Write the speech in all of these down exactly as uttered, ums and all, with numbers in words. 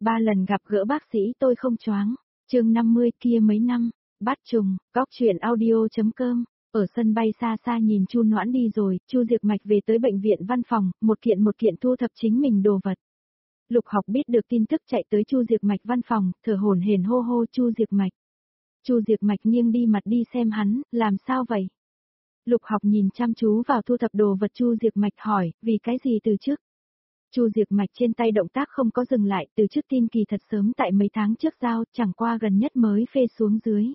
Ba lần gặp gỡ bác sĩ tôi không choáng. Chương năm mươi kia mấy năm, Bát Trùng, góc truyện audio.com. Ở sân bay xa xa nhìn Chu Noãn đi rồi, Chu Diệp Mạch về tới bệnh viện văn phòng, một kiện một kiện thu thập chính mình đồ vật. Lục Học biết được tin tức chạy tới Chu Diệp Mạch văn phòng, thở hổn hển hô hô Chu Diệp Mạch. Chu Diệp Mạch nghiêng đi mặt đi xem hắn, làm sao vậy? Lục Học nhìn chăm chú vào thu thập đồ vật Chu Diệp Mạch hỏi, vì cái gì từ trước? Chu Diệp Mạch trên tay động tác không có dừng lại, từ trước tin kỳ thật sớm tại mấy tháng trước giao, chẳng qua gần nhất mới phê xuống dưới.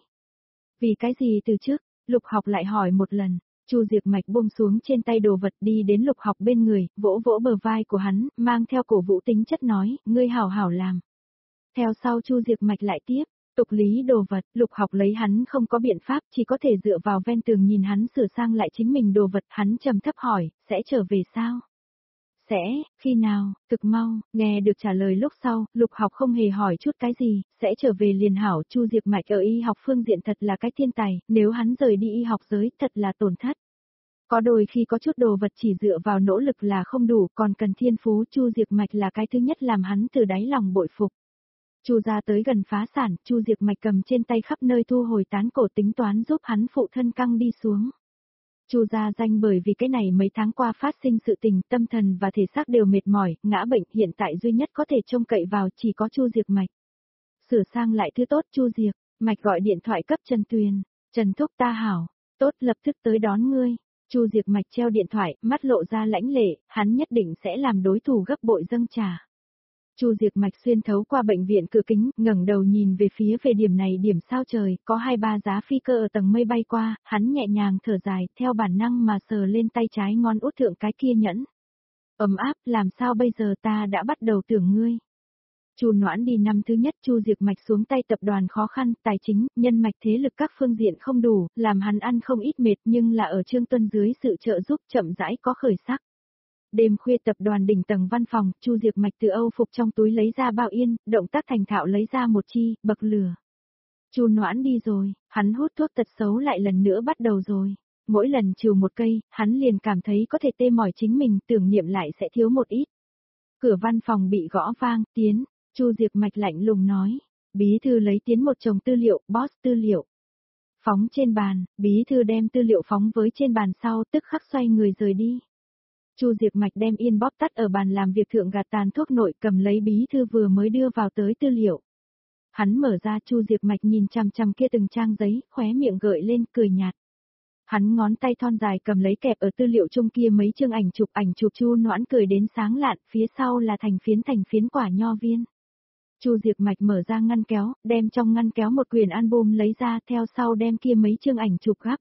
Vì cái gì từ trước? Lục Học lại hỏi một lần. Chu Diệp Mạch buông xuống trên tay đồ vật đi đến Lục Học bên người, vỗ vỗ bờ vai của hắn, mang theo cổ vũ tính chất nói, ngươi hảo hảo làm. Theo sau Chu Diệp Mạch lại tiếp, tục lý đồ vật, Lục Học lấy hắn không có biện pháp, chỉ có thể dựa vào ven tường nhìn hắn sửa sang lại chính mình đồ vật, hắn trầm thấp hỏi, sẽ trở về sao? Sẽ, khi nào, cực mau, nghe được trả lời lúc sau, Lục Học không hề hỏi chút cái gì, sẽ trở về liền hảo. Chu Diệp Mạch ở y học phương diện thật là cái thiên tài, nếu hắn rời đi y học giới thật là tổn thất. Có đôi khi có chút đồ vật chỉ dựa vào nỗ lực là không đủ, còn cần thiên phú. Chu Diệp Mạch là cái thứ nhất làm hắn từ đáy lòng bội phục. Chu gia tới gần phá sản, Chu Diệp Mạch cầm trên tay khắp nơi thu hồi tán cổ tính toán giúp hắn phụ thân căng đi xuống. Chu gia danh bởi vì cái này mấy tháng qua phát sinh sự tình, tâm thần và thể xác đều mệt mỏi, ngã bệnh, hiện tại duy nhất có thể trông cậy vào chỉ có Chu Diệp Mạch. Sửa sang lại thứ tốt, Chu Diệp Mạch gọi điện thoại cấp Trần Tuyền, Trần thúc ta hảo, tốt lập tức tới đón ngươi. Chu Diệp Mạch treo điện thoại, mắt lộ ra lãnh lệ, hắn nhất định sẽ làm đối thủ gấp bội dâng trà. Chu Diệp Mạch xuyên thấu qua bệnh viện cửa kính, ngẩng đầu nhìn về phía về điểm này điểm sao trời, có hai ba giá phi cơ ở tầng mây bay qua, hắn nhẹ nhàng thở dài, theo bản năng mà sờ lên tay trái ngón út thượng cái kia nhẫn. Ấm áp, làm sao bây giờ ta đã bắt đầu tưởng ngươi. Chu Noãn đi năm thứ nhất, Chu Diệp Mạch xuống tay tập đoàn khó khăn, tài chính, nhân mạch thế lực các phương diện không đủ, làm hắn ăn không ít mệt nhưng là ở Trương Tuân dưới sự trợ giúp chậm rãi có khởi sắc. Đêm khuya tập đoàn đỉnh tầng văn phòng, Chu Diệp Mạch từ Âu phục trong túi lấy ra bao yên, động tác thành thạo lấy ra một chi, bậc lửa. Chu Noãn đi rồi, hắn hút thuốc tật xấu lại lần nữa bắt đầu rồi. Mỗi lần trừ một cây, hắn liền cảm thấy có thể tê mỏi chính mình, tưởng niệm lại sẽ thiếu một ít. Cửa văn phòng bị gõ vang, tiến, Chu Diệp Mạch lạnh lùng nói. Bí thư lấy tiến một chồng tư liệu, boss tư liệu. Phóng trên bàn, bí thư đem tư liệu phóng với trên bàn sau, tức khắc xoay người rời đi. Chu Diệp Mạch đem yên bóp tắt ở bàn làm việc thượng gạt tàn thuốc nội, cầm lấy bí thư vừa mới đưa vào tới tư liệu. Hắn mở ra, Chu Diệp Mạch nhìn chằm chằm kia từng trang giấy, khóe miệng gợi lên cười nhạt. Hắn ngón tay thon dài cầm lấy kẹp ở tư liệu chung kia mấy chương ảnh chụp ảnh chụp Chu Noãn cười đến sáng lạn, phía sau là thành phiến thành phiến quả nho viên. Chu Diệp Mạch mở ra ngăn kéo, đem trong ngăn kéo một quyển album lấy ra, theo sau đem kia mấy chương ảnh chụp gấp.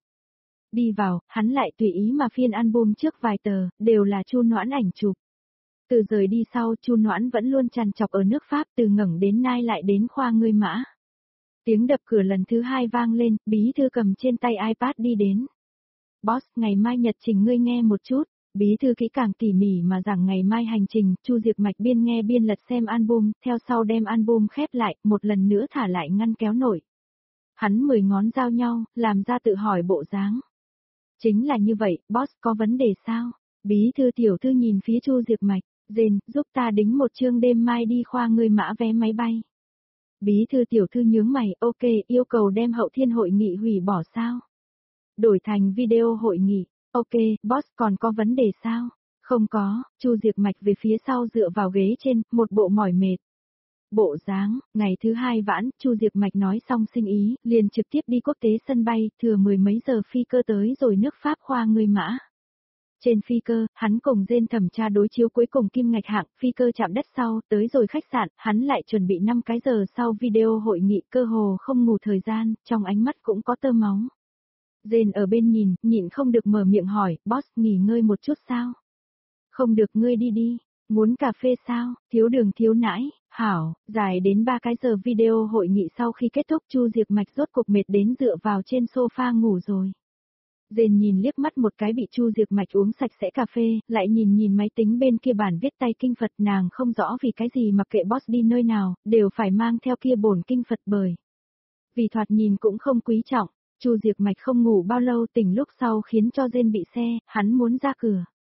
Đi vào, hắn lại tùy ý mà phiên album trước vài tờ, đều là Chu Noãn ảnh chụp. Từ rời đi sau, Chu Noãn vẫn luôn trằn trọc ở nước Pháp, từ ngẩng đến nai lại đến khoa ngươi mã. Tiếng đập cửa lần thứ hai vang lên, bí thư cầm trên tay iPad đi đến. Boss, ngày mai nhật trình ngươi nghe một chút. Bí thư kỹ càng tỉ mỉ mà giảng ngày mai hành trình, Chu Diệp Mạch biên nghe biên lật xem album, theo sau đem album khép lại, một lần nữa thả lại ngăn kéo nổi. Hắn mười ngón giao nhau, làm ra tự hỏi bộ dáng. Chính là như vậy, boss có vấn đề sao? Bí thư tiểu thư nhìn phía Chu Diệp Mạch, Dên, giúp ta đính một chương đêm mai đi khoa ngươi mã vé máy bay. Bí thư tiểu thư nhướng mày, ok, yêu cầu đem hậu thiên hội nghị hủy bỏ sao? Đổi thành video hội nghị, ok, boss còn có vấn đề sao? Không có, Chu Diệp Mạch về phía sau dựa vào ghế trên, một bộ mỏi mệt. Bộ dáng, ngày thứ hai vãn, Chu Diệp Mạch nói xong sinh ý, liền trực tiếp đi quốc tế sân bay, thừa mười mấy giờ phi cơ tới rồi nước Pháp khoa ngươi mã. Trên phi cơ, hắn cùng Dên thẩm tra đối chiếu cuối cùng kim ngạch hạng, phi cơ chạm đất sau, tới rồi khách sạn, hắn lại chuẩn bị năm cái giờ sau video hội nghị, cơ hồ không ngủ thời gian, trong ánh mắt cũng có tơ máu. Dên ở bên nhìn, nhịn không được mở miệng hỏi, boss nghỉ ngơi một chút sao? Không được, ngươi đi đi. Muốn cà phê sao, thiếu đường thiếu nãi, hảo, dài đến ba cái giờ video hội nghị sau khi kết thúc Chu Diệp Mạch rốt cuộc mệt đến dựa vào trên sofa ngủ rồi. Dên nhìn liếc mắt một cái bị Chu Diệp Mạch uống sạch sẽ cà phê, lại nhìn nhìn máy tính bên kia bản viết tay kinh Phật, nàng không rõ vì cái gì mặc kệ boss đi nơi nào, đều phải mang theo kia bổn kinh Phật bởi. Vì thoạt nhìn cũng không quý trọng, Chu Diệp Mạch không ngủ bao lâu tỉnh lúc sau khiến cho Dên bị xe, hắn muốn ra cửa.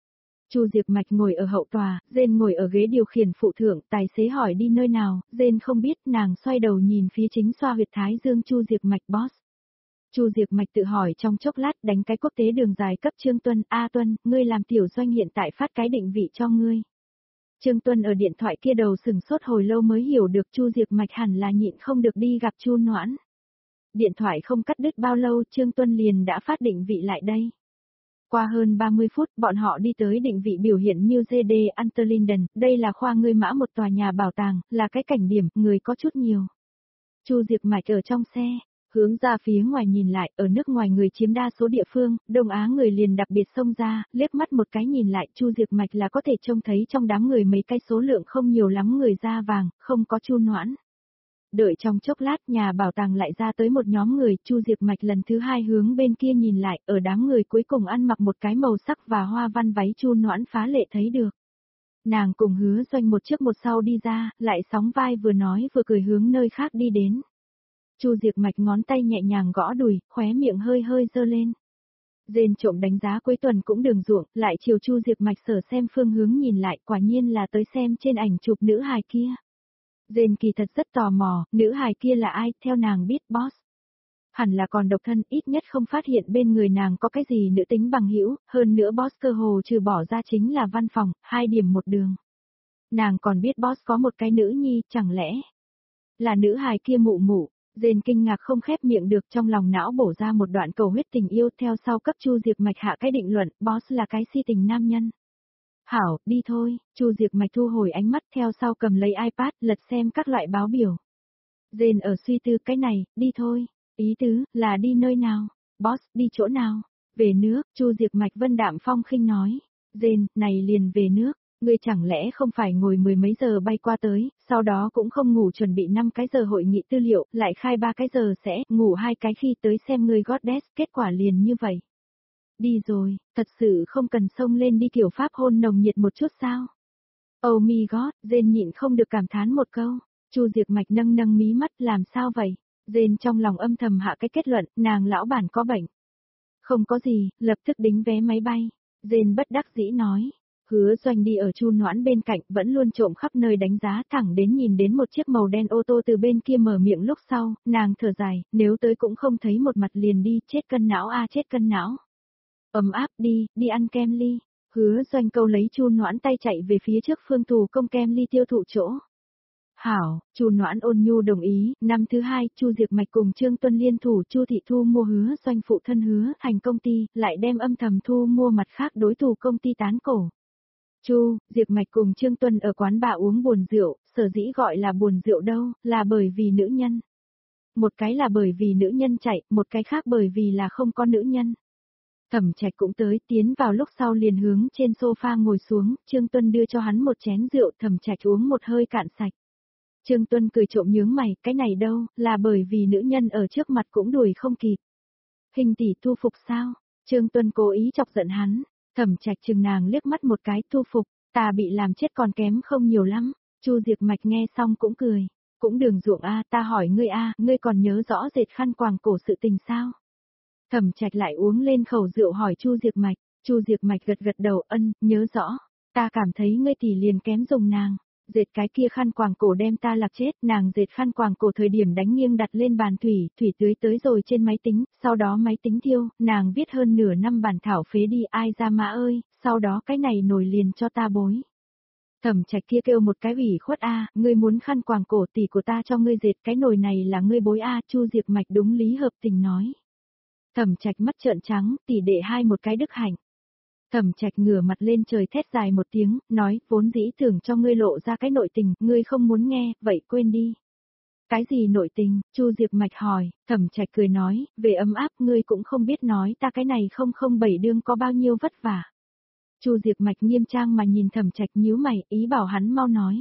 Chu Diệp Mạch ngồi ở hậu tòa, Jane ngồi ở ghế điều khiển phụ thượng, tài xế hỏi đi nơi nào, Jane không biết, nàng xoay đầu nhìn phía chính xoa huyệt thái dương Chu Diệp Mạch boss. Chu Diệp Mạch tự hỏi trong chốc lát đánh cái quốc tế đường dài cấp Trương Tuân, A Tuân, ngươi làm tiểu doanh hiện tại phát cái định vị cho ngươi. Trương Tuân ở điện thoại kia đầu sừng sốt hồi lâu mới hiểu được Chu Diệp Mạch hẳn là nhịn không được đi gặp Chu Noãn. Điện thoại không cắt đứt bao lâu Trương Tuân liền đã phát định vị lại đây. Qua hơn ba mươi phút bọn họ đi tới định vị biểu hiện New giê đê Unterlinden, đây là khoa ngươi mã một tòa nhà bảo tàng, là cái cảnh điểm, người có chút nhiều. Chu Diệp Mạch ở trong xe, hướng ra phía ngoài nhìn lại, ở nước ngoài người chiếm đa số địa phương, Đông Á người liền đặc biệt xông ra, liếc mắt một cái nhìn lại, Chu Diệp Mạch là có thể trông thấy trong đám người mấy cái số lượng không nhiều lắm người da vàng, không có Chu Noãn. Đợi trong chốc lát nhà bảo tàng lại ra tới một nhóm người, Chu Diệp Mạch lần thứ hai hướng bên kia nhìn lại, ở đám người cuối cùng ăn mặc một cái màu sắc và hoa văn váy Chu Noãn phá lệ thấy được. Nàng cùng Hứa Doanh một trước một sau đi ra, lại sóng vai vừa nói vừa cười hướng nơi khác đi đến. Chu Diệp Mạch ngón tay nhẹ nhàng gõ đùi, khóe miệng hơi hơi dơ lên. Dên trộm đánh giá cuối tuần cũng đường ruộng, lại chiều Chu Diệp Mạch sở xem phương hướng nhìn lại, quả nhiên là tới xem trên ảnh chụp nữ hài kia. Dên kỳ thật rất tò mò, nữ hài kia là ai, theo nàng biết boss. Hẳn là còn độc thân, ít nhất không phát hiện bên người nàng có cái gì nữ tính bằng hữu, hơn nữa boss cơ hồ trừ bỏ ra chính là văn phòng, hai điểm một đường. Nàng còn biết boss có một cái nữ nhi, chẳng lẽ là nữ hài kia mụ mụ. Dên kinh ngạc không khép miệng được, trong lòng não bổ ra một đoạn cầu huyết tình yêu, theo sau cấp Chu Diệp Mạch hạ cái định luận, boss là cái si tình nam nhân. Hảo, đi thôi, Chu Diệp Mạch thu hồi ánh mắt, theo sau cầm lấy iPad, lật xem các loại báo biểu. Dên ở suy tư cái này, đi thôi, ý tứ, là đi nơi nào, boss, đi chỗ nào, về nước, Chu Diệp Mạch vân đạm phong khinh nói, Dên, này liền về nước. Ngươi chẳng lẽ không phải ngồi mười mấy giờ bay qua tới, sau đó cũng không ngủ chuẩn bị năm cái giờ hội nghị tư liệu, lại khai ba cái giờ sẽ ngủ hai cái khi tới xem ngươi Goddess, kết quả liền như vậy. Đi rồi, thật sự không cần xông lên đi kiểu pháp hôn nồng nhiệt một chút sao? Oh my god, Jane nhịn không được cảm thán một câu. Chu Diệp Mạch nâng nâng mí mắt, làm sao vậy? Jane trong lòng âm thầm hạ cái kết luận, nàng lão bản có bệnh. Không có gì, lập tức đính vé máy bay. Jane bất đắc dĩ nói. Hứa Doanh đi ở Chu Noãn bên cạnh, vẫn luôn trộm khắp nơi đánh giá, thẳng đến nhìn đến một chiếc màu đen ô tô từ bên kia mở miệng lúc sau, nàng thở dài, nếu tới cũng không thấy một mặt liền đi, chết cân não a chết cân não. Ấm áp đi, đi ăn kem ly. Hứa Doanh câu lấy Chu Noãn tay chạy về phía trước phương thủ công kem ly tiêu thụ chỗ. Hảo, Chu Noãn ôn nhu đồng ý, năm thứ hai, Chu Diệp Mạch cùng Trương Tuân liên thủ Chu Thị Thu mua Hứa Doanh phụ thân Hứa thành công ty, lại đem âm thầm thu mua mặt khác đối thủ công ty tán cổ. Chu, Diệp Mạch cùng Trương Tuân ở quán bà uống buồn rượu, sở dĩ gọi là buồn rượu đâu, là bởi vì nữ nhân. Một cái là bởi vì nữ nhân chạy, một cái khác bởi vì là không có nữ nhân. Thẩm Trạch cũng tới, tiến vào lúc sau liền hướng trên sofa ngồi xuống, Trương Tuân đưa cho hắn một chén rượu, Thẩm Trạch uống một hơi cạn sạch. Trương Tuân cười trộm nhướng mày, cái này đâu, là bởi vì nữ nhân ở trước mặt cũng đuổi không kịp. Hình tỷ thu phục sao? Trương Tuân cố ý chọc giận hắn. Thẩm Trạch chừng nàng liếc mắt một cái, thu phục, ta bị làm chết còn kém không nhiều lắm. Chu Diệp Mạch nghe xong cũng cười, cũng đường ruộng a, ta hỏi ngươi a, ngươi còn nhớ rõ dệt khăn quàng cổ sự tình sao? Thẩm Trạch lại uống lên khẩu rượu hỏi Chu Diệp Mạch, Chu Diệp Mạch gật gật đầu, ân, nhớ rõ, ta cảm thấy ngươi tỷ liền kém dùng nàng. Dệt cái kia khăn quàng cổ đem ta lạc chết, nàng dệt khăn quàng cổ thời điểm đánh nghiêng đặt lên bàn thủy, thủy tưới tới rồi trên máy tính, sau đó máy tính thiêu, nàng viết hơn nửa năm bản thảo phế đi, ai ra mà ơi, sau đó cái này nổi liền cho ta bối. Thẩm Trạch kia kêu một cái ủy khuất a, ngươi muốn khăn quàng cổ tỷ của ta cho ngươi dệt, cái nồi này là ngươi bối a, Chu Diệp Mạch đúng lý hợp tình nói. Thẩm Trạch mắt trợn trắng, tỷ đệ hai một cái đức hạnh. Thẩm Trạch ngửa mặt lên trời thét dài một tiếng, nói, vốn dĩ tưởng cho ngươi lộ ra cái nội tình, ngươi không muốn nghe, vậy quên đi. Cái gì nội tình? Chu Diệp Mạch hỏi, Thẩm Trạch cười nói, về ấm áp ngươi cũng không biết nói ta cái này không không bảy đương có bao nhiêu vất vả. Chu Diệp Mạch nghiêm trang mà nhìn Thẩm Trạch nhíu mày, ý bảo hắn mau nói.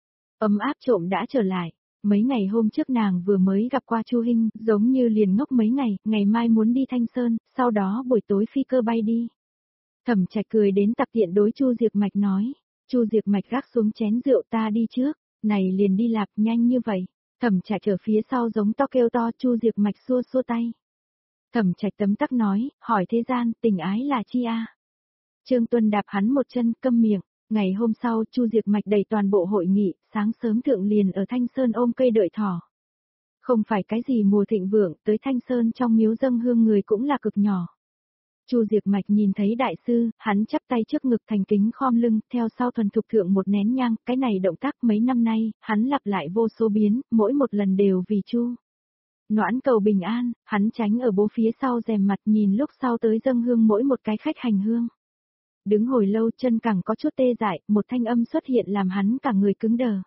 Ấm áp trộm đã trở lại. Mấy ngày hôm trước nàng vừa mới gặp qua Chu Hinh, giống như liền ngốc mấy ngày, ngày mai muốn đi Thanh Sơn, sau đó buổi tối phi cơ bay đi. Thẩm Trạch cười đến tặc tiện đối Chu Diệp Mạch nói, Chu Diệp Mạch gác xuống chén rượu, ta đi trước, này liền đi lạp, nhanh như vậy. Thẩm Trạch ở phía sau giống to kêu to, Chu Diệp Mạch xua xua tay. Thẩm Trạch tấm tắc nói, hỏi thế gian, tình ái là chi a? Trương Tuân đạp hắn một chân, câm miệng. Ngày hôm sau, Chu Diệc Mạch đẩy toàn bộ hội nghị, sáng sớm thượng liền ở Thanh Sơn ôm cây đợi thỏ. Không phải cái gì mùa thịnh vượng, tới Thanh Sơn trong miếu dâng hương người cũng là cực nhỏ. Chu Diệc Mạch nhìn thấy đại sư, hắn chắp tay trước ngực thành kính khom lưng, theo sau thuần thục thượng một nén nhang, cái này động tác mấy năm nay, hắn lặp lại vô số biến, mỗi một lần đều vì Chu Noãn cầu bình an, hắn tránh ở bố phía sau rèm mặt nhìn lúc sau tới dâng hương mỗi một cái khách hành hương. Đứng hồi lâu chân càng có chút tê dại, một thanh âm xuất hiện làm hắn cả người cứng đờ.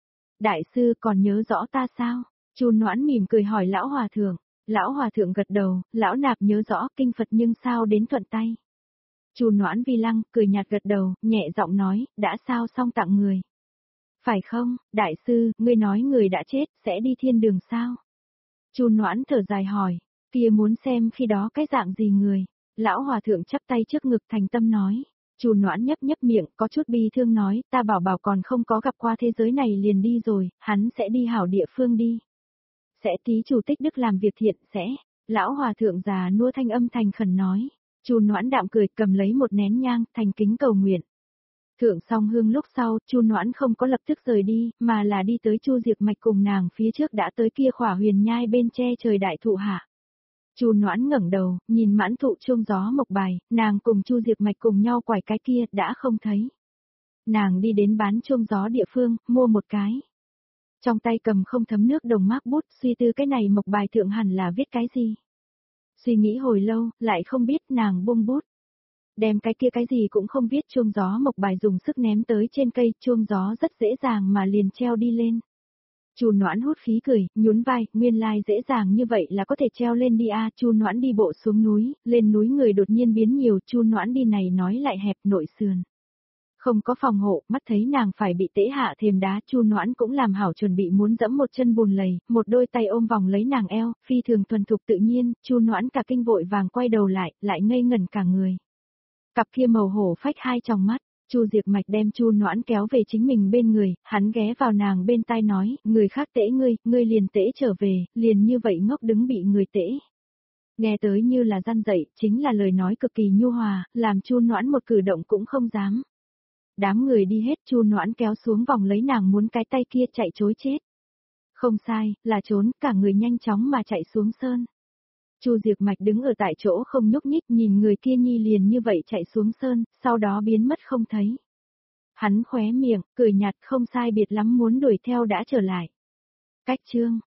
Đại sư còn nhớ rõ ta sao? Chu Noãn mỉm cười hỏi lão hòa thượng. Lão hòa thượng gật đầu, lão nạp nhớ rõ kinh Phật nhưng sao đến thuận tay. Chu Noãn vi lăng, cười nhạt gật đầu, nhẹ giọng nói, đã sao xong tặng người. Phải không, đại sư, ngươi nói người đã chết, sẽ đi thiên đường sao? Chu Noãn thở dài hỏi, kia muốn xem khi đó cái dạng gì người. Lão hòa thượng chắp tay trước ngực thành tâm nói. Chu Noãn nhấp nhấp miệng, có chút bi thương nói, ta bảo bảo còn không có gặp qua thế giới này liền đi rồi, hắn sẽ đi hảo địa phương đi. Sẽ tí chủ tích đức làm việc thiện, sẽ. Lão hòa thượng già nua thanh âm thành khẩn nói. Chu Noãn đạm cười, cầm lấy một nén nhang, thành kính cầu nguyện. Thượng xong hương lúc sau, Chu Noãn không có lập tức rời đi, mà là đi tới Chu Diệc Mạch cùng nàng phía trước đã tới kia khỏa huyền nhai bên che trời đại thụ hạ. Chu Noãn ngẩng đầu, nhìn mãn thụ chuông gió mộc bài, nàng cùng Chu Diệc Mạch cùng nhau quải cái kia, đã không thấy. Nàng đi đến bán chuông gió địa phương, mua một cái. Trong tay cầm không thấm nước đồng mác bút, suy tư cái này mộc bài thượng hẳn là viết cái gì. Suy nghĩ hồi lâu, lại không biết, nàng buông bút. Đem cái kia cái gì cũng không viết, chuông gió mộc bài dùng sức ném tới trên cây, chuông gió rất dễ dàng mà liền treo đi lên. Chu Noãn hút khí cười, nhún vai, nguyên lai dễ dàng như vậy là có thể treo lên đi a. À. Chu Noãn đi bộ xuống núi, lên núi người đột nhiên biến nhiều, Chu Noãn đi này nói lại hẹp nội sườn. Không có phòng hộ, mắt thấy nàng phải bị tễ hạ thềm đá, Chu Noãn cũng làm hảo chuẩn bị muốn dẫm một chân bùn lầy, một đôi tay ôm vòng lấy nàng eo, phi thường thuần thục tự nhiên, Chu Noãn cả kinh vội vàng quay đầu lại, lại ngây ngẩn cả người. Cặp kia màu hổ phách hai tròng mắt. Chu Diệc Mạch đem Chu Noãn kéo về chính mình bên người, hắn ghé vào nàng bên tai nói, người khác tễ ngươi, ngươi liền tễ trở về, liền như vậy ngốc đứng bị người tễ. Nghe tới như là gian dạy, chính là lời nói cực kỳ nhu hòa, làm Chu Noãn một cử động cũng không dám. Đám người đi hết, Chu Noãn kéo xuống vòng lấy nàng muốn cái tay kia chạy chối chết. Không sai, là trốn, cả người nhanh chóng mà chạy xuống sơn. Chu Diệc Mạch đứng ở tại chỗ không nhúc nhích nhìn người kia nhi liền như vậy chạy xuống sơn, sau đó biến mất không thấy. Hắn khóe miệng, cười nhạt không sai biệt lắm muốn đuổi theo đã trở lại. Cách chương